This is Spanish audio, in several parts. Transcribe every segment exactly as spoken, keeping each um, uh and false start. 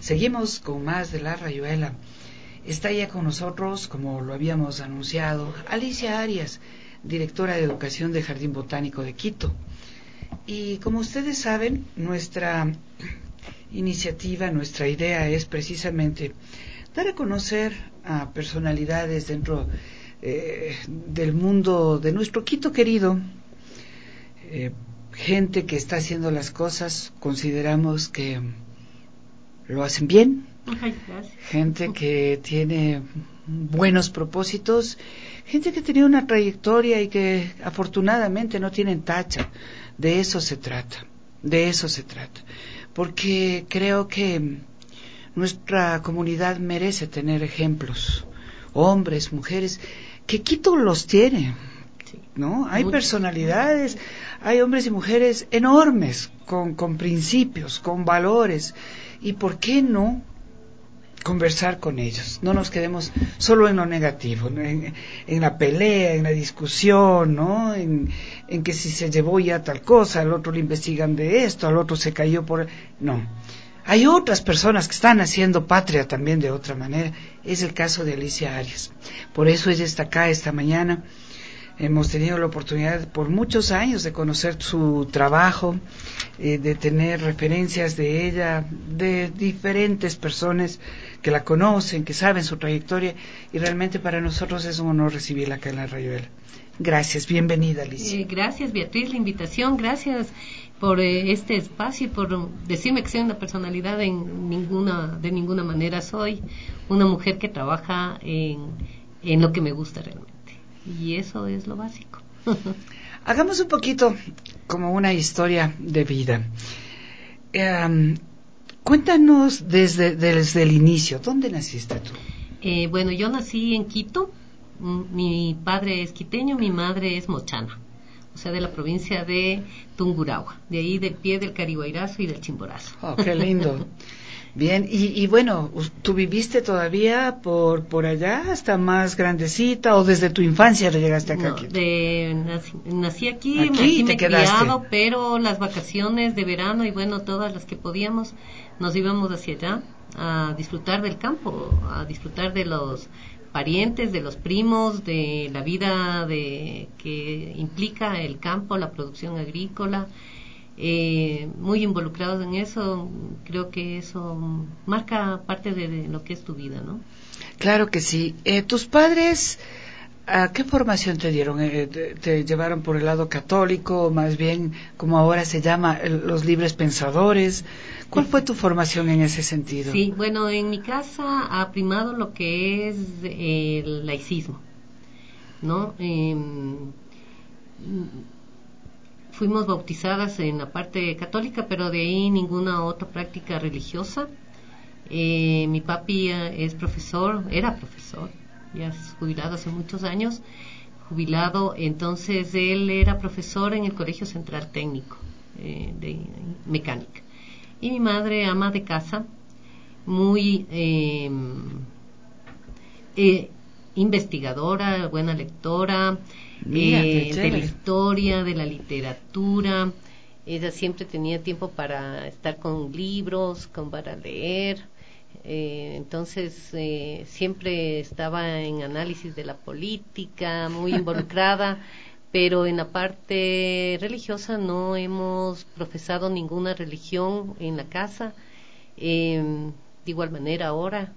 Seguimos con más de La Rayuela. Está ya con nosotros, como lo habíamos anunciado, Alicia Arias, directora de Educación del Jardín Botánico de Quito. Y como ustedes saben, nuestra iniciativa, nuestra idea es precisamente dar a conocer a personalidades dentro eh, del mundo de nuestro Quito querido, eh, gente que está haciendo las cosas, consideramos que lo hacen bien, Ay, gracias. gente que tiene buenos propósitos, gente que ha tenido una trayectoria y que afortunadamente no tienen tacha. De eso se trata, de eso se trata, porque creo que nuestra comunidad merece tener ejemplos, hombres, mujeres, que Quito los tiene, ¿no? Hay personalidades, hay hombres y mujeres enormes, con, con principios, con valores, y ¿por qué no conversar con ellos? No nos quedemos solo en lo negativo, ¿no? en, en la pelea, en la discusión, ¿no? En, en que si se llevó ya tal cosa, al otro le investigan de esto, al otro se cayó por... No, hay otras personas que están haciendo patria también de otra manera. Es el caso de Alicia Arias. Por eso ella está acá esta mañana. Hemos tenido la oportunidad por muchos años de conocer su trabajo, eh, de tener referencias de ella, de diferentes personas que la conocen, que saben su trayectoria, y realmente para nosotros es un honor recibirla acá en La Rayuela. Gracias, bienvenida, Alicia. Eh, gracias, Beatriz, la invitación, gracias por eh, este espacio y por decirme que soy una personalidad. En ninguna, de ninguna manera soy una mujer que trabaja en, en lo que me gusta realmente. Y eso es lo básico. Hagamos un poquito como una historia de vida. Eh, cuéntanos desde, desde el inicio, ¿dónde naciste tú? Eh, bueno, yo nací en Quito. Mi padre es quiteño, mi madre es mochana, o sea, de la provincia de Tungurahua, de ahí del pie del Cariguairazo y del Chimborazo. Oh, qué lindo. Bien, y, y bueno, ¿tú viviste todavía por por allá hasta más grandecita o desde tu infancia llegaste acá? No, a Quito? de, nací, nací aquí, Aquí, aquí te me he quedaste. criado, pero las vacaciones de verano y bueno, todas las que podíamos, nos íbamos hacia allá a disfrutar del campo, a disfrutar de los parientes, de los primos, de la vida de que implica el campo, la producción agrícola. Eh, muy involucrados en eso. Creo que eso marca parte de, de lo que es tu vida, ¿no? Claro que sí. Eh, ¿Tus padres a qué formación te dieron? Eh, te, ¿Te llevaron por el lado católico o más bien, como ahora se llama, el, los libres pensadores? ¿Cuál fue tu formación en ese sentido? Sí, bueno, en mi casa ha primado lo que es eh, el laicismo, ¿no? Eh, fuimos bautizadas en la parte católica, pero de ahí ninguna otra práctica religiosa. Eh, mi papi es profesor, era profesor, ya es jubilado hace muchos años, jubilado. Entonces él era profesor en el Colegio Central Técnico eh, de mecánica. Y mi madre, ama de casa, muy eh, eh, investigadora, buena lectora, Mira, qué eh, de la chévere. historia, de la literatura. Ella siempre tenía tiempo para estar con libros, con para leer. Eh, entonces eh, siempre estaba en análisis de la política, muy involucrada. Pero en la parte religiosa no hemos profesado ninguna religión en la casa. Eh, de igual manera ahora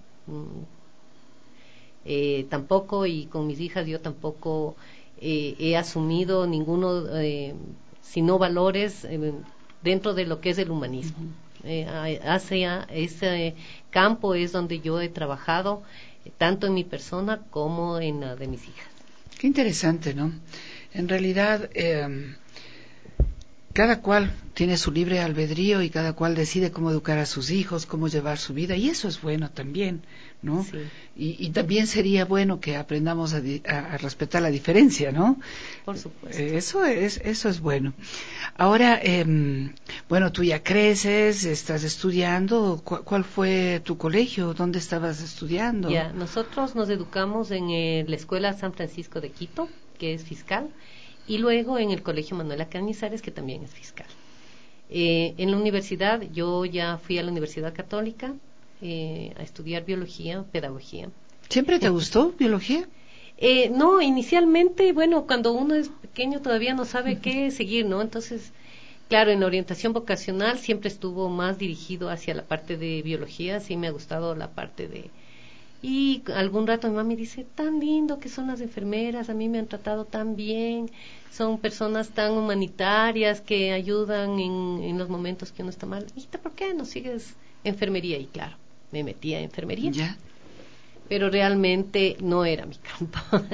eh, tampoco, y con mis hijas yo tampoco eh, he asumido ninguno, eh, sino valores eh, dentro de lo que es el humanismo. Uh-huh. Eh, hacia ese campo es donde yo he trabajado, eh, tanto en mi persona como en la de mis hijas. Qué interesante, ¿no? En realidad, eh, cada cual tiene su libre albedrío y cada cual decide cómo educar a sus hijos, cómo llevar su vida, y eso es bueno también, ¿no? Sí. Y, y también sería bueno que aprendamos a, di, a, a respetar la diferencia, ¿no? Por supuesto. Eh, eso es, eso es bueno. Ahora, eh, bueno, tú ya creces, estás estudiando. ¿Cu- ¿Cuál fue tu colegio? ¿Dónde estabas estudiando? Ya, nosotros nos educamos en eh, la Escuela San Francisco de Quito, que es fiscal, y luego en el Colegio Manuela Cañizares, que también es fiscal. Eh, en la universidad, yo ya fui a la Universidad Católica, eh, a estudiar biología, pedagogía. ¿Siempre te gustó biología? Eh, no, inicialmente, bueno, cuando uno es pequeño todavía no sabe qué seguir, ¿no? Entonces, claro, en la orientación vocacional siempre estuvo más dirigido hacia la parte de biología, sí me ha gustado la parte de... Y algún rato mi mamá me dice, tan lindo que son las enfermeras, a mí me han tratado tan bien, son personas tan humanitarias que ayudan en, en los momentos que uno está mal. Hijita, ¿por qué no sigues enfermería? Y claro, me metí a enfermería. Ya. Pero realmente no era mi campo.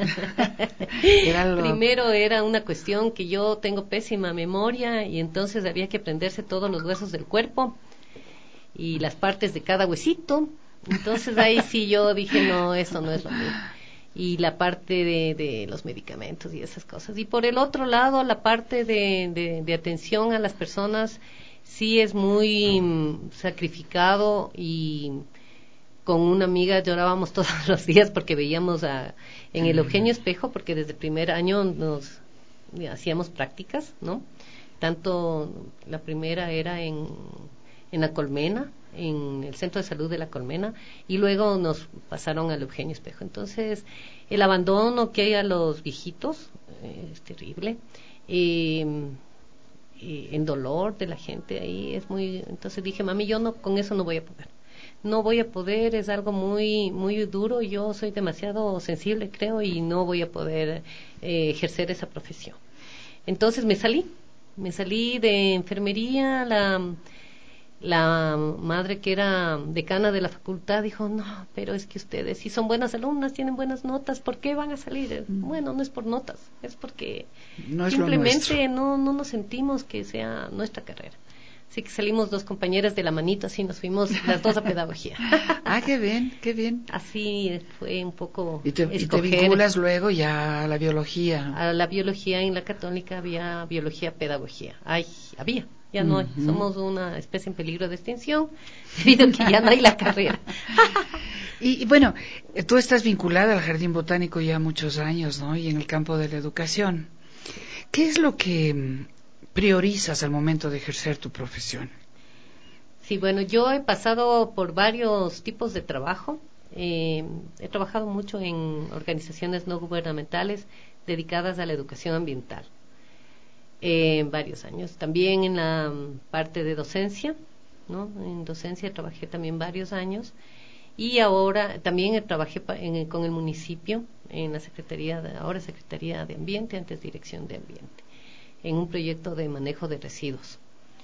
Era lo... Primero era una cuestión que yo tengo pésima memoria y entonces había que aprenderse todos los huesos del cuerpo y las partes de cada huesito. Entonces ahí sí yo dije, no, eso no es lo mío. Y la parte de, de los medicamentos y esas cosas. Y por el otro lado, la parte de, de, de atención a las personas sí es muy mm, sacrificado y... Con una amiga llorábamos todos los días porque veíamos a, en el Eugenio Espejo, porque desde el primer año nos hacíamos prácticas, ¿no? Tanto la primera era en, en La Colmena, en el Centro de Salud de La Colmena, y luego nos pasaron al Eugenio Espejo. Entonces, el abandono que hay a los viejitos eh, es terrible. Eh, eh, el dolor de la gente ahí es muy... Entonces dije, mami, yo no con eso no voy a poder. No voy a poder, es algo muy muy duro, yo soy demasiado sensible, creo, y no voy a poder eh, ejercer esa profesión. Entonces me salí, me salí de enfermería, la, la madre que era decana de la facultad dijo, no, pero es que ustedes si son buenas alumnas, tienen buenas notas, ¿por qué van a salir? Mm. Bueno, no es por notas, es porque no es simplemente no, no nos sentimos que sea nuestra carrera. Así que salimos dos compañeras de la manito, así nos fuimos las dos a pedagogía. Ah, qué bien, qué bien. Así fue un poco ¿Y te, y te vinculas luego ya a la biología? A la biología, en la católica había biología, pedagogía. Ay, había, ya no hay. Uh-huh. Somos una especie en peligro de extinción, debido a que ya no hay la carrera. y, y bueno, tú estás vinculada al Jardín Botánico ya muchos años, ¿no? Y en el campo de la educación. ¿Qué es lo que priorizas al momento de ejercer tu profesión? Sí, bueno, yo he pasado por varios tipos de trabajo. Eh, he trabajado mucho en organizaciones no gubernamentales dedicadas a la educación ambiental. Eh, varios años. También en la parte de docencia, ¿no? En docencia trabajé también varios años. Y ahora también trabajé pa, en, con el municipio en la Secretaría, de, ahora Secretaría de Ambiente, antes Dirección de Ambiente, en un proyecto de manejo de residuos.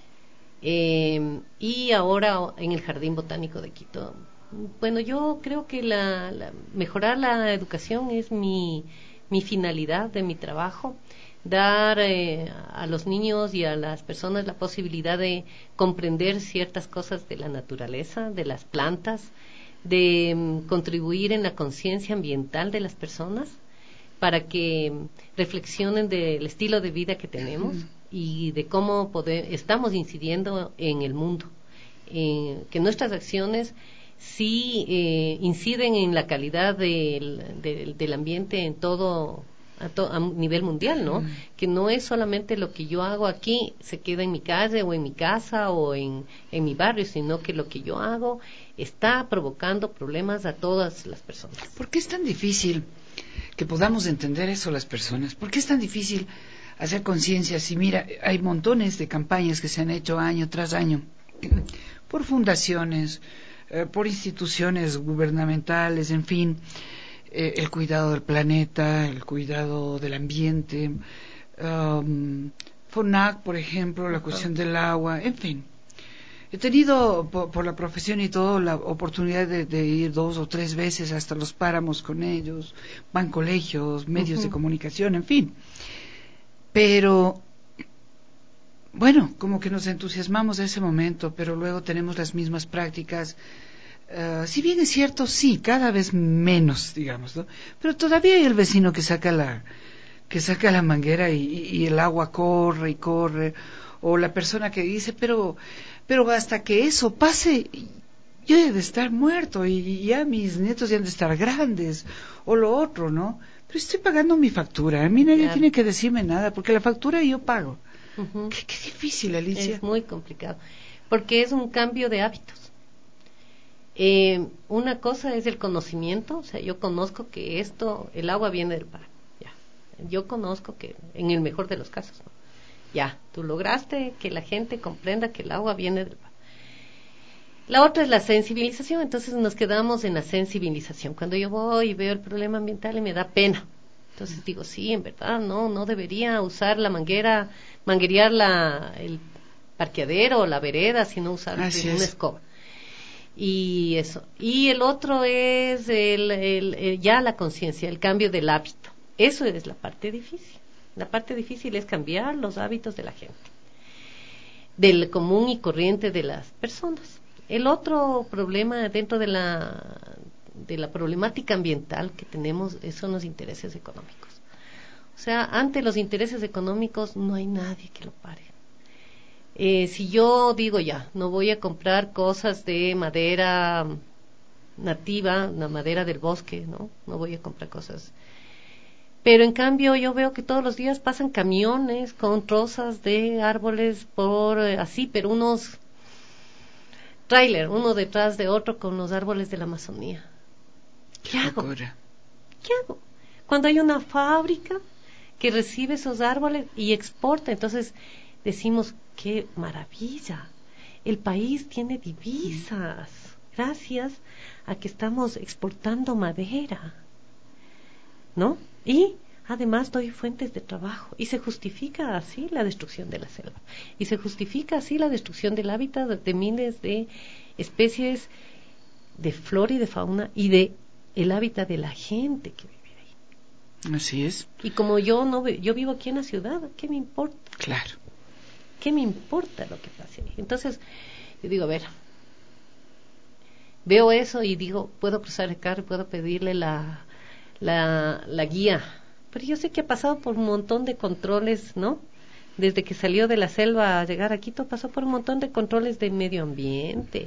Eh, y ahora en el Jardín Botánico de Quito. Bueno, yo creo que la, la, mejorar la educación es mi, mi finalidad de mi trabajo, dar eh, a los niños y a las personas la posibilidad de comprender ciertas cosas de la naturaleza, de las plantas, de um, contribuir en la conciencia ambiental de las personas, para que reflexionen del estilo de vida que tenemos y de cómo poder, estamos incidiendo en el mundo, eh, que nuestras acciones sí eh, inciden en la calidad del, del, del ambiente en todo a, to, a nivel mundial, ¿no? Mm. Que no es solamente lo que yo hago aquí se queda en mi calle o en mi casa o en, en mi barrio, sino que lo que yo hago está provocando problemas a todas las personas. ¿Por qué es tan difícil que podamos entender eso las personas? ¿Por qué es tan difícil hacer conciencia? Si mira, hay montones de campañas que se han hecho año tras año por fundaciones, eh, por instituciones gubernamentales, en fin, eh, el cuidado del planeta, el cuidado del ambiente, um, FONAC, por ejemplo, la cuestión del agua, en fin. He tenido, por, por la profesión y todo, la oportunidad de, de ir dos o tres veces hasta los páramos con ellos, van colegios, medios uh-huh. de comunicación, en fin. Pero, bueno, como que nos entusiasmamos de ese momento, pero luego tenemos las mismas prácticas. Uh, si bien es cierto, sí, cada vez menos, digamos, ¿no? Pero todavía hay el vecino que saca la, que saca la manguera y, y el agua corre y corre, o la persona que dice, pero... pero hasta que eso pase, yo he de estar muerto y ya mis nietos ya han de estar grandes, o lo otro, ¿no? Pero estoy pagando mi factura, a mí nadie claro. tiene que decirme nada, porque la factura yo pago. Uh-huh. ¿Qué, qué difícil, Alicia. Es muy complicado, porque es un cambio de hábitos. Eh, una cosa es el conocimiento, o sea, yo conozco que esto, el agua viene del mar, ya. Yo conozco que, en el mejor de los casos, ¿no? Ya, tú lograste que la gente comprenda que el agua viene del mar. La otra es la sensibilización, entonces nos quedamos en la sensibilización. Cuando yo voy y veo el problema ambiental y me da pena, entonces digo, sí, en verdad, no, no debería usar la manguera, manguerear la, el parqueadero o la vereda, sino usar Así una es. escoba. Y eso. Y el otro es el, el, el, ya la conciencia, el cambio del hábito. Eso es la parte difícil. La parte difícil es cambiar los hábitos de la gente, del común y corriente de las personas. El otro problema dentro de la, de la problemática ambiental que tenemos son los intereses económicos. O sea, ante los intereses económicos no hay nadie que lo pare. Eh, si yo digo ya, no voy a comprar cosas de madera nativa, la madera del bosque, ¿no? No voy a comprar cosas. Pero en cambio yo veo que todos los días pasan camiones con trozas de árboles por eh, así, pero unos tráiler, uno detrás de otro con los árboles de la Amazonía. ¿Qué hago? ¿Qué hago? Cuando hay una fábrica que recibe esos árboles y exporta, entonces decimos, qué maravilla, el país tiene divisas gracias a que estamos exportando madera, ¿no? Y además doy fuentes de trabajo y se justifica así la destrucción de la selva y se justifica así la destrucción del hábitat de miles de especies de flora y de fauna y de el hábitat de la gente que vive ahí. Así es. Y como yo no yo vivo aquí en la ciudad, ¿qué me importa? Claro. ¿Qué me importa lo que pase ahí? Entonces, yo digo, a ver, veo eso y digo, puedo cruzar el carro, puedo pedirle la, la, la guía, pero yo sé que ha pasado por un montón de controles, ¿no? Desde que salió de la selva a llegar a Quito, pasó por un montón de controles de medio ambiente,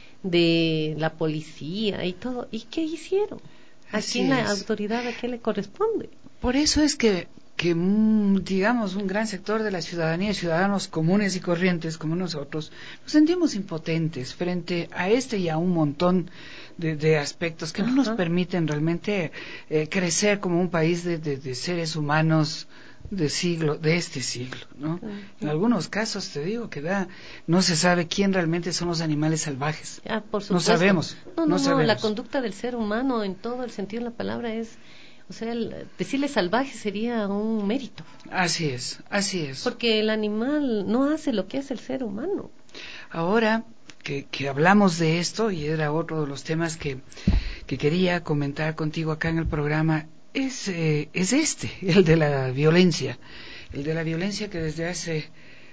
de la policía y todo. ¿Y qué hicieron? ¿A Así quién la es. autoridad, a qué le corresponde? Por eso es que, que mm, digamos, un gran sector de la ciudadanía, ciudadanos comunes y corrientes como nosotros, nos sentimos impotentes frente a este y a un montón de, de aspectos que Ajá. no nos permiten realmente eh, crecer como un país de, de, de seres humanos de siglo, de este siglo, ¿no? Uh-huh. En algunos casos te digo que da, no se sabe quién realmente son los animales salvajes. Ah, por No supuesto. sabemos. No, no, no, no, sabemos. la conducta del ser humano en todo el sentido de la palabra es, o sea, el, decirle salvaje sería un mérito. Así es, así es. Porque el animal no hace lo que hace el ser humano. Ahora que, que hablamos de esto, y era otro de los temas que, que quería comentar contigo acá en el programa, es, eh, es este, el de la violencia. El de la violencia que desde hace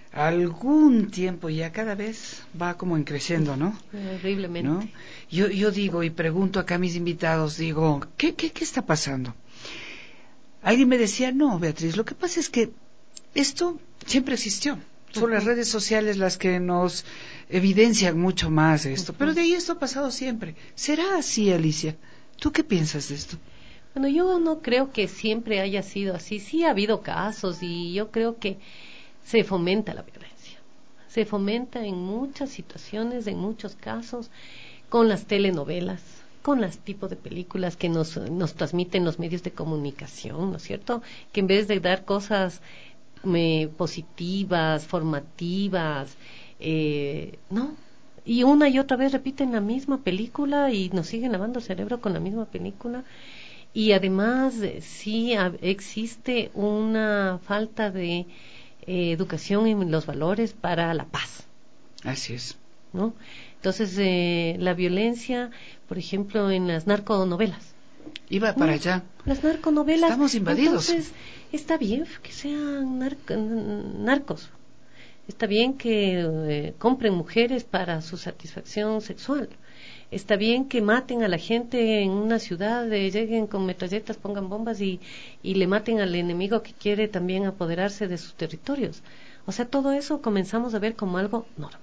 algún tiempo ya cada vez va como en creciendo, ¿no? Horriblemente. ¿No? Yo, yo digo y pregunto acá a mis invitados, digo, ¿qué, qué, qué está pasando? Alguien me decía, no, Beatriz, lo que pasa es que esto siempre existió. Son uh-huh. las redes sociales las que nos evidencian mucho más esto. Uh-huh. Pero de ahí esto ha pasado siempre. ¿Será así, Alicia? ¿Tú qué piensas de esto? Bueno, yo no creo que siempre haya sido así. Sí ha habido casos y yo creo que se fomenta la violencia. Se fomenta en muchas situaciones, en muchos casos, con las telenovelas, con los tipos de películas que nos, nos transmiten los medios de comunicación, ¿no es cierto? Que en vez de dar cosas eh, positivas, formativas, eh, ¿no? Y una y otra vez repiten la misma película y nos siguen lavando el cerebro con la misma película. Y además sí existe una falta de eh, educación en los valores para la paz. Así es. ¿No? Entonces, eh, la violencia, por ejemplo, en las narconovelas. Iba para ¿no? allá. Las narconovelas. Estamos invadidos. Entonces, está bien que sean narco, narcos. Está bien que eh, compren mujeres para su satisfacción sexual. Está bien que maten a la gente en una ciudad, eh, lleguen con metralletas, pongan bombas y, y le maten al enemigo que quiere también apoderarse de sus territorios. O sea, todo eso comenzamos a ver como algo normal.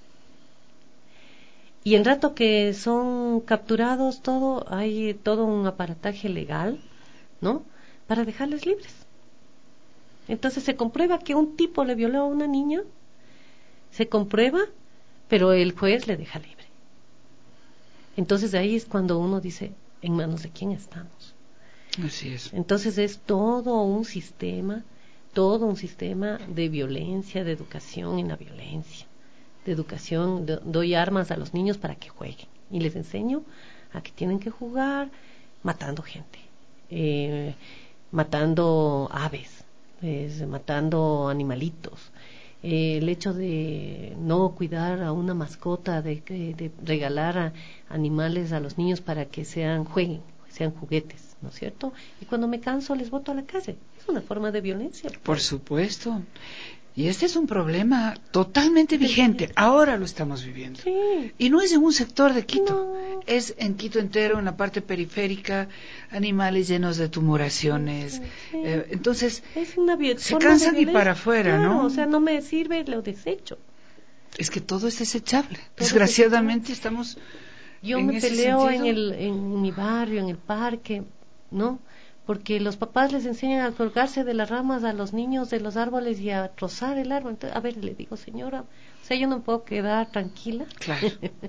Y en rato que son capturados, todo hay todo un aparataje legal, ¿no? Para dejarles libres. Entonces se comprueba que un tipo le violó a una niña, se comprueba, pero el juez le deja libre. Entonces de ahí es cuando uno dice, ¿en manos de quién estamos? Así es. Entonces es todo un sistema, todo un sistema de violencia, de educación en la violencia, de educación, do, doy armas a los niños para que jueguen y les enseño a que tienen que jugar matando gente, eh, matando aves, eh, matando animalitos, eh, el hecho de no cuidar a una mascota, de, de, de regalar a animales a los niños para que sean jueguen, sean juguetes, ¿no es cierto? Y cuando me canso les boto a la calle. Es una forma de violencia. Por supuesto. Y este es un problema totalmente vigente. Ahora lo estamos viviendo. Sí. Y no es en un sector de Quito. No. Es en Quito entero, en la parte periférica, animales llenos de tumoraciones. Sí, sí. Eh, entonces, es una se cansan y para afuera, claro, ¿no? O sea, no me sirve, lo desecho. Es que todo es desechable. Todo Desgraciadamente es desechable. estamos Yo en me ese peleo en, sentido. el, en mi barrio, en el parque, ¿no? Porque los papás les enseñan a colgarse de las ramas a los niños de los árboles y a trozar el árbol. Entonces, a ver, le digo, señora, o sea, yo no puedo quedar tranquila Claro.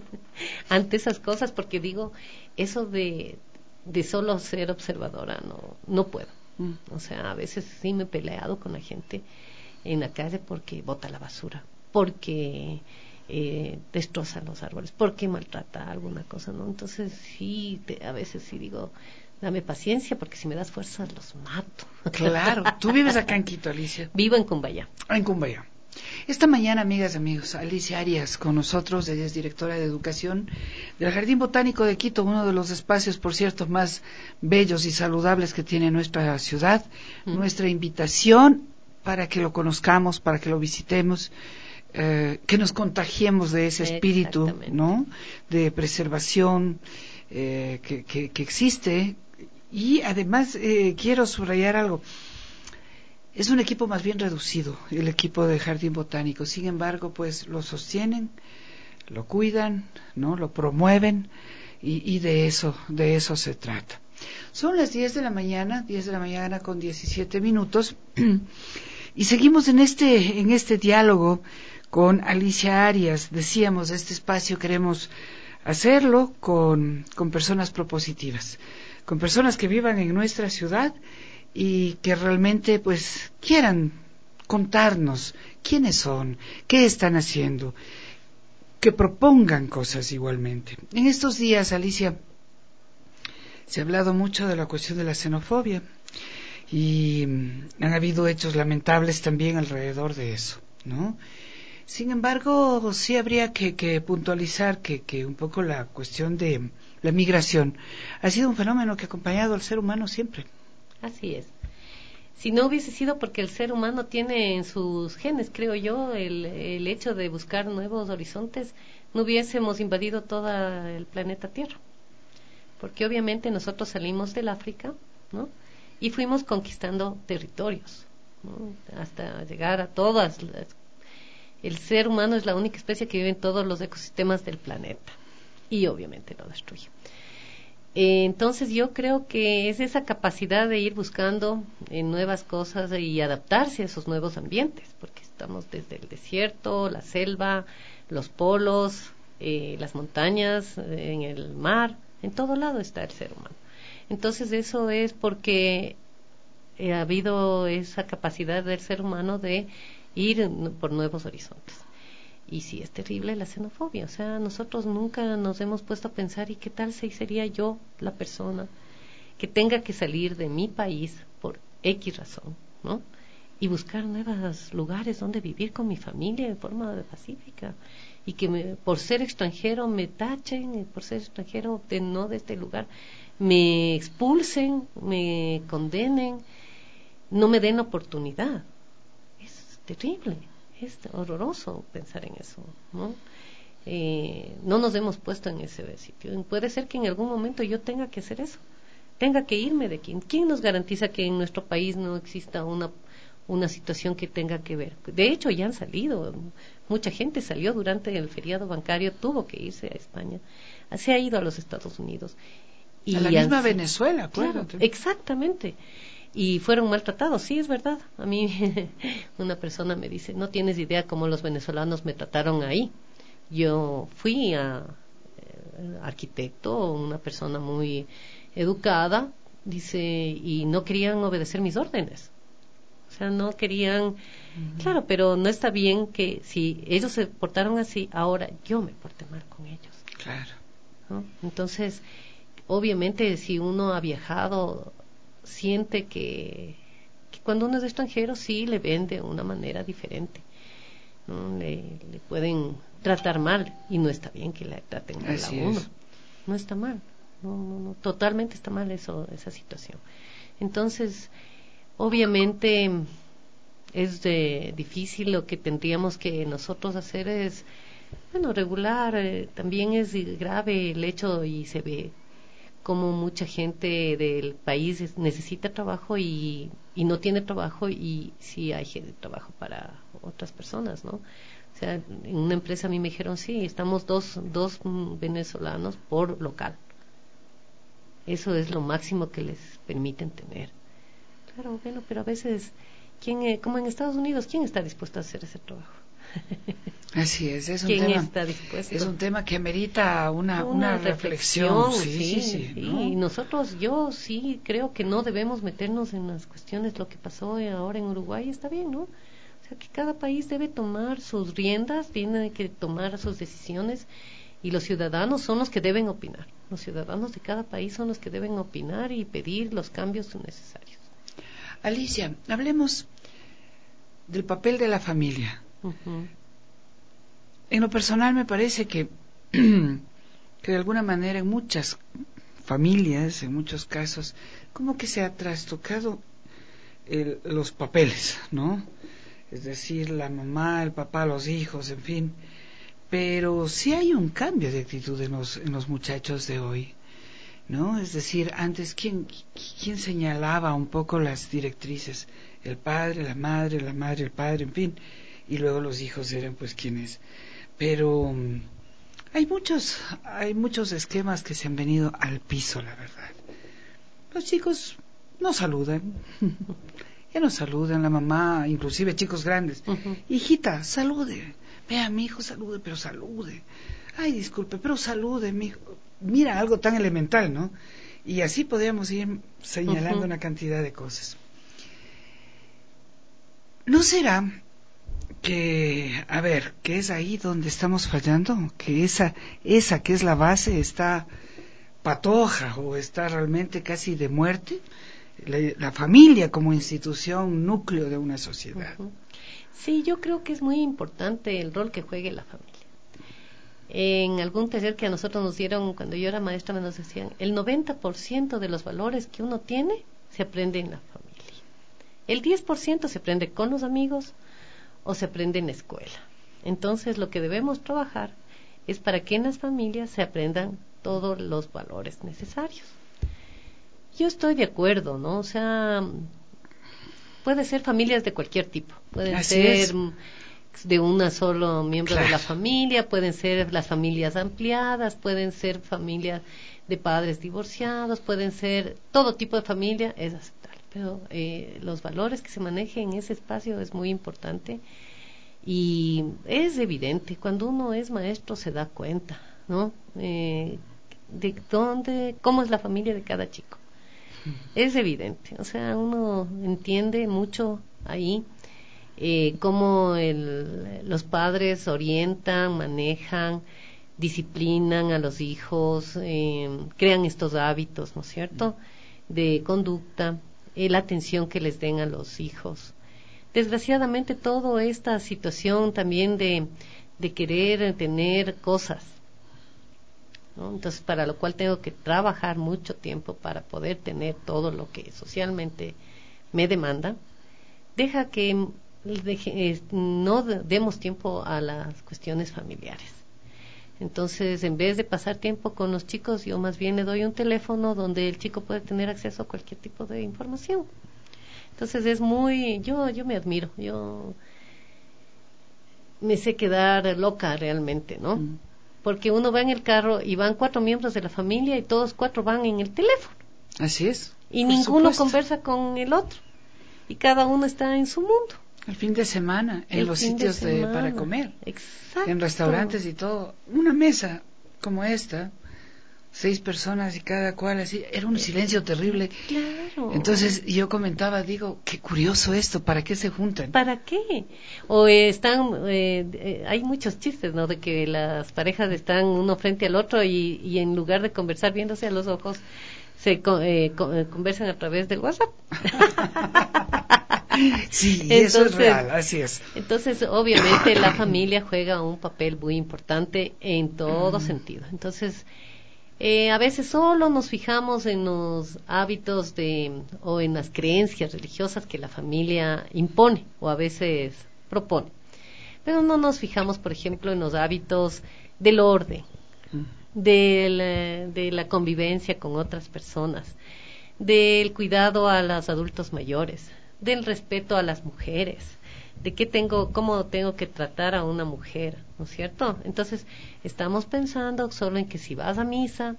ante esas cosas porque digo, eso de, de solo ser observadora, no, no puedo. Mm. O sea, a veces sí me he peleado con la gente en la calle porque bota la basura, porque eh, destroza los árboles, porque maltrata alguna cosa, ¿no? Entonces sí, te, a veces sí digo, dame paciencia porque si me das fuerzas los mato. Claro. Tú vives acá en Quito, Alicia. Vivo en Cumbaya. En Cumbaya. Esta mañana, amigas y amigos, Alicia Arias con nosotros. Ella es directora de educación del Jardín Botánico de Quito, uno de los espacios, por cierto, más bellos y saludables que tiene nuestra ciudad. Mm. Nuestra invitación para que lo conozcamos, para que lo visitemos, eh, que nos contagiemos de ese espíritu, ¿no?, de preservación eh, que, que, que existe. Y además eh, quiero subrayar algo. Es un equipo más bien reducido, el equipo del Jardín Botánico. Sin embargo, pues lo sostienen, lo cuidan, ¿no?, lo promueven y, y de eso, de eso se trata. Son las diez de la mañana, diez de la mañana con diecisiete minutos, y seguimos en este, en este diálogo con Alicia Arias. Decíamos, este espacio queremos hacerlo con, con personas propositivas, con personas que vivan en nuestra ciudad y que realmente pues quieran contarnos quiénes son, qué están haciendo, que propongan cosas igualmente. En estos días, Alicia, se ha hablado mucho de la cuestión de la xenofobia y han habido hechos lamentables también alrededor de eso, ¿no? Sin embargo, sí habría que, que puntualizar que, que un poco la cuestión de la migración ha sido un fenómeno que ha acompañado al ser humano siempre. Así es. Si no hubiese sido porque el ser humano tiene en sus genes, creo yo, el, el hecho de buscar nuevos horizontes, no hubiésemos invadido todo el planeta Tierra. Porque obviamente nosotros salimos del África, ¿no?, y fuimos conquistando territorios, ¿no?, hasta llegar a todas las... El ser humano es la única especie que vive en todos los ecosistemas del planeta y obviamente lo destruye. Entonces yo creo que es esa capacidad de ir buscando eh, nuevas cosas y adaptarse a esos nuevos ambientes, porque estamos desde el desierto, la selva, los polos, eh, las montañas, eh, en el mar, en todo lado está el ser humano. Entonces eso es porque eh, ha habido esa capacidad del ser humano de ir por nuevos horizontes. Y sí, es terrible la xenofobia. O sea, nosotros nunca nos hemos puesto a pensar, ¿y qué tal si sería yo la persona que tenga que salir de mi país por X razón, ¿no?, y buscar nuevos lugares donde vivir con mi familia de forma pacífica, y que me, por ser extranjero me tachen, y por ser extranjero de no de este lugar me expulsen, me condenen, no me den oportunidad? Es terrible. Es horroroso pensar en eso, ¿no? Eh, no nos hemos puesto en ese sitio. Puede ser que en algún momento yo tenga que hacer eso, tenga que irme de aquí. ¿Quién nos garantiza que en nuestro país no exista una, una situación que tenga que ver? De hecho, ya han salido. Mucha gente salió durante el feriado bancario, tuvo que irse a España. Se ha ido a los Estados Unidos. Y a la misma han, Venezuela, acuérdate. Claro, exactamente. Y fueron maltratados, sí, es verdad. A mí una persona me dice, no tienes idea cómo los venezolanos me trataron ahí. Yo fui a, arquitecto, una persona muy educada, dice, y no querían obedecer mis órdenes. O sea, no querían, uh-huh. Claro, pero no está bien que si ellos se portaron así, ahora yo me porte mal con ellos. Claro. ¿No? Entonces, obviamente, si uno ha viajado, siente que, que cuando uno es extranjero, sí le ven de una manera diferente. ¿No? Le, le pueden tratar mal, y no está bien que le traten mal así a uno. Es. No está mal. No, no, no, totalmente está mal eso, esa situación. Entonces, obviamente es de, difícil. Lo que tendríamos que nosotros hacer es, bueno, regular. Eh, también es grave el hecho, y se ve como mucha gente del país es, necesita trabajo y, y no tiene trabajo, y sí hay trabajo para otras personas, ¿no? O sea, en una empresa a mí me dijeron, sí, estamos dos, dos venezolanos por local. Eso es lo máximo que les permiten tener. Claro, bueno, pero a veces, ¿quién, eh, como en Estados Unidos, ¿quién está dispuesto a hacer ese trabajo? Así es, es un ¿Quién tema, está dispuesto? es un tema que amerita una, una, una reflexión. reflexión. Sí, Sí, sí, sí. sí. ¿no? Y nosotros, yo sí creo que no debemos meternos en las cuestiones. Lo que pasó ahora en Uruguay está bien, ¿no? O sea, que cada país debe tomar sus riendas, tiene que tomar sus decisiones, y los ciudadanos son los que deben opinar. Los ciudadanos de cada país son los que deben opinar y pedir los cambios necesarios. Alicia, hablemos del papel de la familia. Uh-huh. En lo personal me parece que, que de alguna manera en muchas familias, en muchos casos, como que se ha trastocado el, los papeles, ¿no? Es decir, la mamá, el papá, los hijos, en fin. Pero sí hay un cambio de actitud en los, en los muchachos de hoy, ¿no? Es decir, antes, ¿quién, quién señalaba un poco las directrices? El padre, la madre, la madre, el padre, en fin. Y luego los hijos eran pues quienes. Pero um, hay muchos, hay muchos esquemas que se han venido al piso, la verdad. Los chicos no saludan. Ya no saludan, la mamá, inclusive chicos grandes. Uh-huh. Hijita, salude. Vea, mi hijo, salude, pero salude. Ay, disculpe, pero salude, mi hijo. Mira, algo tan elemental, ¿no? Y así podríamos ir señalando uh-huh. una cantidad de cosas. ¿No será que, a ver, que es ahí donde estamos fallando? Que esa, esa que es la base está patoja o está realmente casi de muerte. La, la familia como institución, núcleo de una sociedad. Uh-huh. Sí, yo creo que es muy importante el rol que juegue la familia. En algún taller que a nosotros nos dieron cuando yo era maestra, nos decían, el noventa por ciento de los valores que uno tiene se aprende en la familia. El diez por ciento se aprende con los amigos o se aprende en la escuela. Entonces, lo que debemos trabajar es para que en las familias se aprendan todos los valores necesarios. Yo estoy de acuerdo, ¿no? O sea, puede ser familias de cualquier tipo. Pueden Así ser es. de una solo miembro Claro. de la familia, pueden ser las familias ampliadas, pueden ser familias de padres divorciados, pueden ser todo tipo de familia, es aceptable. Pero eh, los valores que se manejen en ese espacio es muy importante. Y es evidente, cuando uno es maestro se da cuenta, ¿no? Eh, de dónde, cómo es la familia de cada chico. Es evidente, o sea, uno entiende mucho ahí eh, cómo el, los padres orientan, manejan, disciplinan a los hijos, eh, crean estos hábitos, ¿no es cierto?, de conducta, eh, la atención que les den a los hijos. Desgraciadamente, toda esta situación también de, de querer tener cosas, ¿no? Entonces, para lo cual tengo que trabajar mucho tiempo para poder tener todo lo que socialmente me demanda, deja que deje, no demos tiempo a las cuestiones familiares. Entonces, en vez de pasar tiempo con los chicos, yo más bien le doy un teléfono donde el chico puede tener acceso a cualquier tipo de información. Entonces, es muy, yo, yo me admiro, yo me sé quedar loca realmente, ¿no? Mm. Porque uno va en el carro y van cuatro miembros de la familia y todos cuatro van en el teléfono. Así es. Y ninguno supuesto. conversa con el otro. Y cada uno está en su mundo. El fin de semana, en el los sitios de, de para comer. Exacto. En restaurantes y todo. Una mesa como esta, seis personas y cada cual así, era un silencio terrible. Claro. Entonces yo comentaba, digo, qué curioso esto, ¿para qué se juntan? ¿Para qué? O eh, están, eh, eh, hay muchos chistes, ¿no? De que las parejas están uno frente al otro y, y en lugar de conversar viéndose a los ojos, se co- eh, co- eh, conversan a través del WhatsApp. Sí, y entonces, eso es real, así es. Entonces, obviamente, la familia juega un papel muy importante en todo Mm. sentido. Entonces, eh, a veces solo nos fijamos en los hábitos de o en las creencias religiosas que la familia impone o a veces propone. Pero no nos fijamos, por ejemplo, en los hábitos del orden, de la, de la convivencia con otras personas, del cuidado a los adultos mayores, del respeto a las mujeres, de qué tengo, cómo tengo que tratar a una mujer, ¿no es cierto? Entonces, estamos pensando solo en que si vas a misa,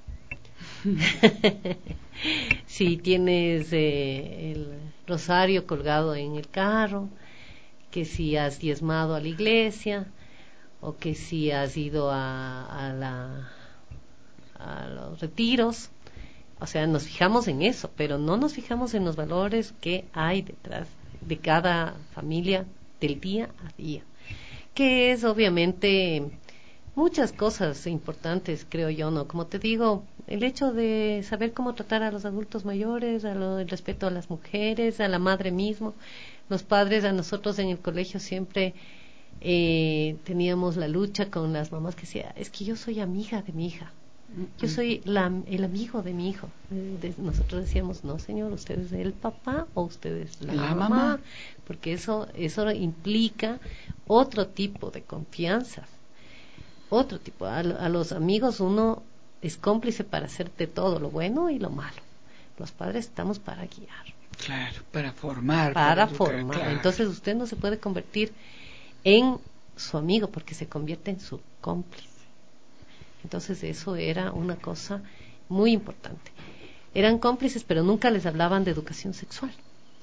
si tienes eh, el rosario colgado en el carro, que si has diezmado a la iglesia, o que si has ido a, a, la, a los retiros. O sea, nos fijamos en eso, pero no nos fijamos en los valores que hay detrás de cada familia del día a día, que es obviamente muchas cosas importantes, creo yo, ¿no? Como te digo, el hecho de saber cómo tratar a los adultos mayores, a lo, el respeto a las mujeres, a la madre mismo, los padres, a nosotros en el colegio siempre eh, teníamos la lucha con las mamás que decían, es que yo soy amiga de mi hija. Yo soy la, el amigo de mi hijo. De, nosotros decíamos, no señor, usted es el papá o usted es la, la mamá, mamá, porque eso, eso implica otro tipo de confianza, otro tipo. A, a los amigos uno es cómplice para hacerte todo lo bueno y lo malo. Los padres estamos para guiar. Claro, para formar. Para, para educar, formar. claro. Entonces usted no se puede convertir en su amigo porque se convierte en su cómplice. Entonces eso era una cosa muy importante. Eran cómplices, pero nunca les hablaban de educación sexual.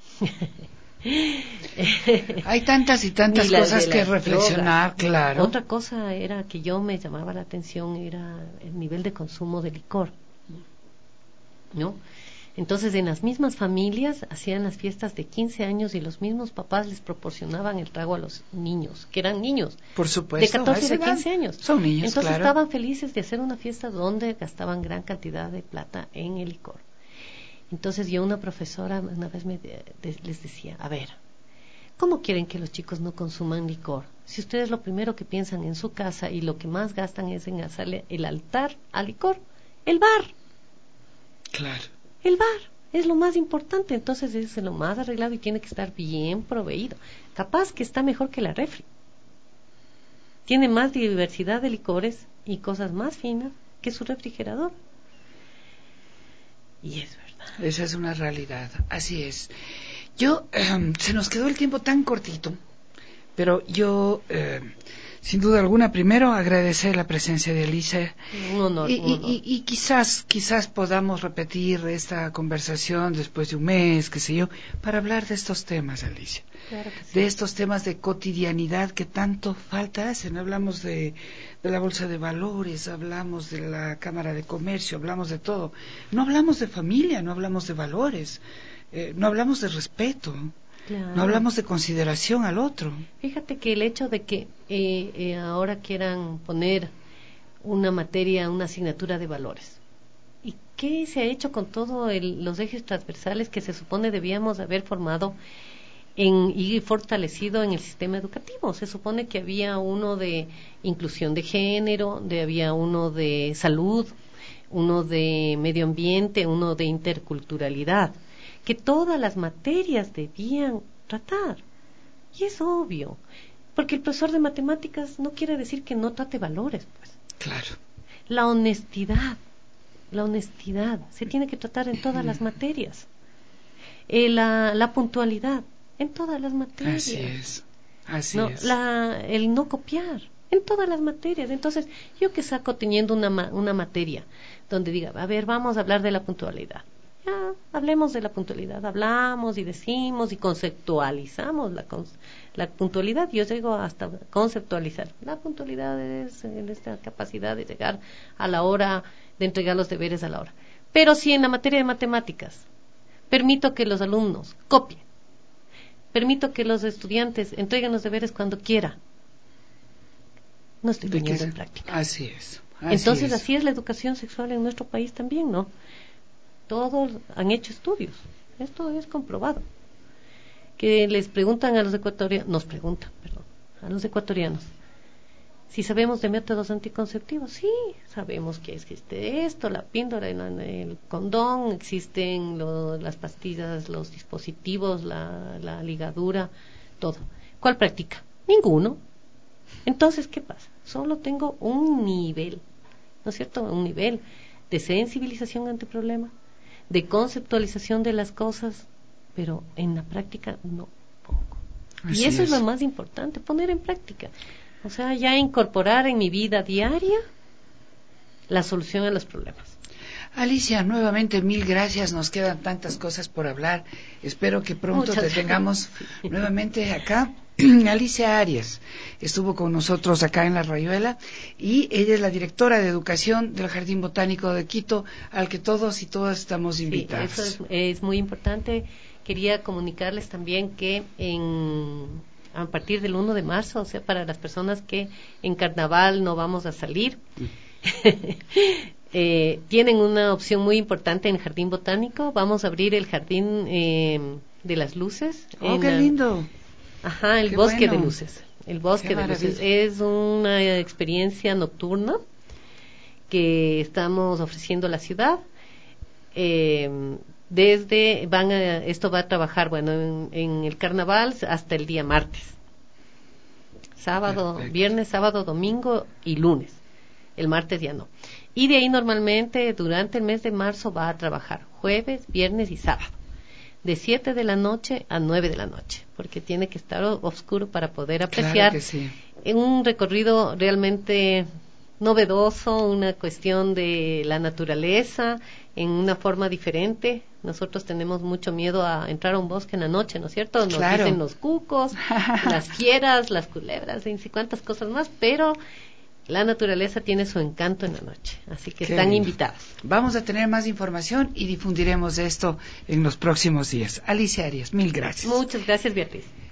Hay tantas y tantas cosas que reflexionar, drogas. claro. Otra cosa era que yo me llamaba la atención, era el nivel de consumo de licor, ¿no? Entonces, en las mismas familias hacían las fiestas de quince años y los mismos papás les proporcionaban el trago a los niños, que eran niños. Por supuesto. De catorce y de quince años. Son niños, Entonces claro. estaban felices de hacer una fiesta donde gastaban gran cantidad de plata en el licor. Entonces yo, una profesora, una vez me de, de, les decía, a ver, ¿cómo quieren que los chicos no consuman licor? Si ustedes lo primero que piensan en su casa y lo que más gastan es en hacerle el altar al licor, el bar. Claro. El bar es lo más importante, entonces es lo más arreglado y tiene que estar bien proveído. Capaz que está mejor que la refri. Tiene más diversidad de licores y cosas más finas que su refrigerador. Y es verdad. Esa es una realidad, así es. Yo, eh, se nos quedó el tiempo tan cortito, pero yo... Eh, sin duda alguna, primero agradecer la presencia de Alicia. Un honor, y, un honor. Y, y, y quizás, quizás podamos repetir esta conversación después de un mes, qué sé yo, para hablar de estos temas, Alicia. Claro que sí. De estos temas de cotidianidad que tanto falta hacen. Hablamos de, de la Bolsa de Valores, hablamos de la Cámara de Comercio, hablamos de todo. No hablamos de familia, no hablamos de valores, eh, no hablamos de respeto. Claro. No hablamos de consideración al otro. Fíjate que el hecho de que eh, eh, ahora quieran poner una materia, una asignatura de valores. ¿Y qué se ha hecho con todos los ejes transversales que se supone debíamos haber formado en, y fortalecido en el sistema educativo? Se supone que había uno de inclusión de género, de, había uno de salud, uno de medio ambiente, uno de interculturalidad, que todas las materias debían tratar. Y es obvio, porque el profesor de matemáticas no quiere decir que no trate valores, pues. Claro. La honestidad, la honestidad se tiene que tratar en todas las materias. Eh, la, la puntualidad, en todas las materias. Así es, así no, es. La, el no copiar, en todas las materias. Entonces, yo que saco teniendo una, una materia donde diga, a ver, vamos a hablar de la puntualidad. ya hablemos de la puntualidad, hablamos y decimos y conceptualizamos la, la puntualidad. Yo digo hasta conceptualizar. La puntualidad es esta capacidad de llegar a la hora, de entregar los deberes a la hora. Pero si en la materia de matemáticas permito que los alumnos copien, permito que los estudiantes entreguen los deberes cuando quiera, no estoy poniendo en práctica. Así es. Así Entonces es. así es la educación sexual en nuestro país también, ¿no? Todos han hecho estudios, esto es comprobado. Que les preguntan a los ecuatorianos, nos preguntan, perdón, a los ecuatorianos, si sabemos de métodos anticonceptivos. Sí, sabemos que existe esto, la píldora, el condón, existen lo, las pastillas, los dispositivos, la, la ligadura, todo. ¿Cuál practica? Ninguno. Entonces, ¿qué pasa? Solo tengo un nivel, ¿no es cierto? Un nivel de sensibilización ante el problema, de conceptualización de las cosas, pero en la práctica no pongo. Así y eso es. es lo más importante, poner en práctica. O sea, ya incorporar en mi vida diaria la solución a los problemas. Alicia, nuevamente mil gracias, nos quedan tantas cosas por hablar, espero que pronto Muchas te tengamos sí. nuevamente acá. Alicia Arias estuvo con nosotros acá en La Rayuela y ella es la directora de educación del Jardín Botánico de Quito, al que todos y todas estamos invitados. Sí, eso es, es muy importante. Quería comunicarles también que en, a partir del uno de marzo, o sea, para las personas que en carnaval no vamos a salir, eh, tienen una opción muy importante en el Jardín Botánico. Vamos a abrir el Jardín eh, de las Luces. ¡Oh, en, qué lindo! Ajá, el Qué Bosque bueno. de Luces. El Bosque Qué de Luces maravilla. es una experiencia nocturna que estamos ofreciendo a la ciudad. Eh, desde van a, esto va a trabajar, bueno, en, en el carnaval hasta el día martes, sábado, Perfecto. viernes, sábado, domingo y lunes. El martes ya no. Y de ahí normalmente durante el mes de marzo va a trabajar jueves, viernes y sábado, de siete de la noche a nueve de la noche, porque tiene que estar oscuro para poder apreciar. Claro que sí. En un recorrido realmente novedoso, una cuestión de la naturaleza en una forma diferente. Nosotros tenemos mucho miedo a entrar a un bosque en la noche, ¿no es cierto? Nos Claro. dicen los cucos, las fieras, las culebras, y cuántas cosas más, pero la naturaleza tiene su encanto en la noche, así que Qué están lindo. invitados. Vamos a tener más información y difundiremos esto en los próximos días. Alicia Arias, mil gracias. Muchas gracias, Beatriz.